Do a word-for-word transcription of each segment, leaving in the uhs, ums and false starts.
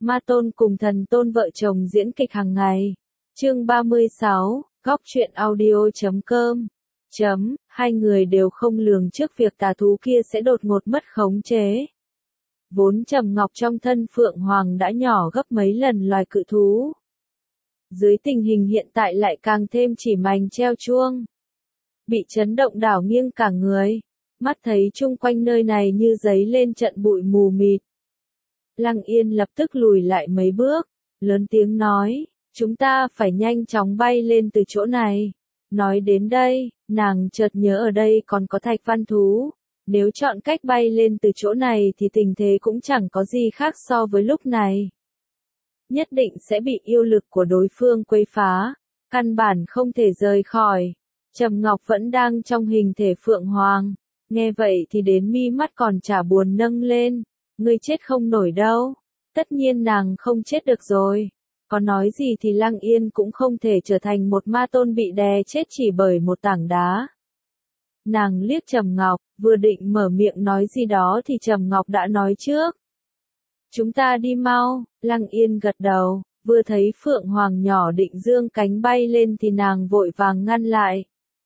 Ma Tôn cùng Thần Tôn vợ chồng diễn kịch hàng ngày. Chương ba mươi sáu, góc truyện audio chấm com. Chấm, hai người đều không lường trước việc tà thú kia sẽ đột ngột mất khống chế. Vốn Trầm Ngọc trong thân Phượng Hoàng đã nhỏ gấp mấy lần loài cự thú. Dưới tình hình hiện tại lại càng thêm chỉ mành treo chuông. Bị chấn động đảo nghiêng cả người, mắt thấy chung quanh nơi này như giấy lên trận bụi mù mịt. Lăng Yên lập tức lùi lại mấy bước, lớn tiếng nói, chúng ta phải nhanh chóng bay lên từ chỗ này. Nói đến đây, nàng chợt nhớ ở đây còn có thạch văn thú. Nếu chọn cách bay lên từ chỗ này thì tình thế cũng chẳng có gì khác so với lúc này. Nhất định sẽ bị yêu lực của đối phương quấy phá, căn bản không thể rời khỏi. Trầm Ngọc vẫn đang trong hình thể Phượng Hoàng, nghe vậy thì đến mi mắt còn chả buồn nâng lên, ngươi chết không nổi đâu. Tất nhiên nàng không chết được rồi, có nói gì thì Lăng Yên cũng không thể trở thành một ma tôn bị đè chết chỉ bởi một tảng đá. Nàng liếc Trầm Ngọc, vừa định mở miệng nói gì đó thì Trầm Ngọc đã nói trước. Chúng ta đi mau. Lăng Yên gật đầu, vừa thấy Phượng Hoàng nhỏ định dương cánh bay lên thì nàng vội vàng ngăn lại.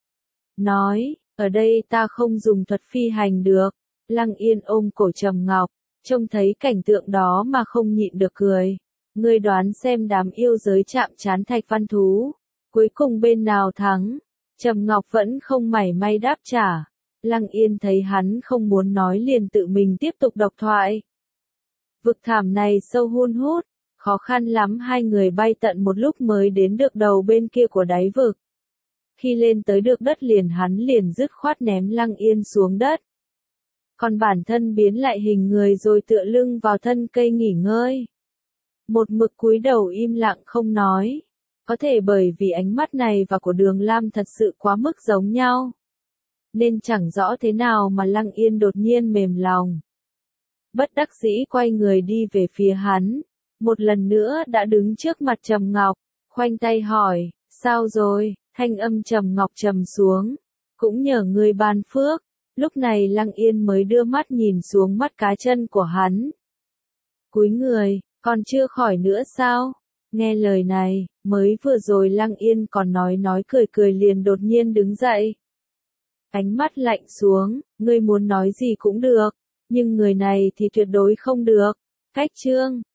Nói, ở đây ta không dùng thuật phi hành được. Lăng Yên ôm cổ Trầm Ngọc, trông thấy cảnh tượng đó mà không nhịn được cười. Ngươi đoán xem đám yêu giới chạm trán thạch văn thú, cuối cùng bên nào thắng? Trầm Ngọc vẫn không mảy may đáp trả. Lăng Yên thấy hắn không muốn nói liền tự mình tiếp tục độc thoại. Vực thảm này sâu hun hút, khó khăn lắm hai người bay tận một lúc mới đến được đầu bên kia của đáy vực. Khi lên tới được đất liền hắn liền dứt khoát ném Lăng Yên xuống đất. Còn bản thân biến lại hình người rồi tựa lưng vào thân cây nghỉ ngơi. Một mực cúi đầu im lặng không nói. Có thể bởi vì ánh mắt này và của Đường Lam thật sự quá mức giống nhau. Nên chẳng rõ thế nào mà Lăng Yên đột nhiên mềm lòng. Bất đắc dĩ quay người đi về phía hắn. Một lần nữa đã đứng trước mặt Trầm Ngọc, khoanh tay hỏi, sao rồi? Thanh âm Trầm Ngọc trầm xuống. Cũng nhờ ngươi ban phước. Lúc này Lăng Yên mới đưa mắt nhìn xuống mắt cá chân của hắn. Cúi người, còn chưa khỏi nữa sao? Nghe lời này, mới vừa rồi Lăng Yên còn nói nói cười cười liền đột nhiên đứng dậy. Ánh mắt lạnh xuống, ngươi muốn nói gì cũng được, nhưng người này thì tuyệt đối không được. Cách chương,